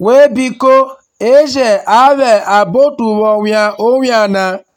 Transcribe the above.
we biko eje abe abotu wo wia o wiana.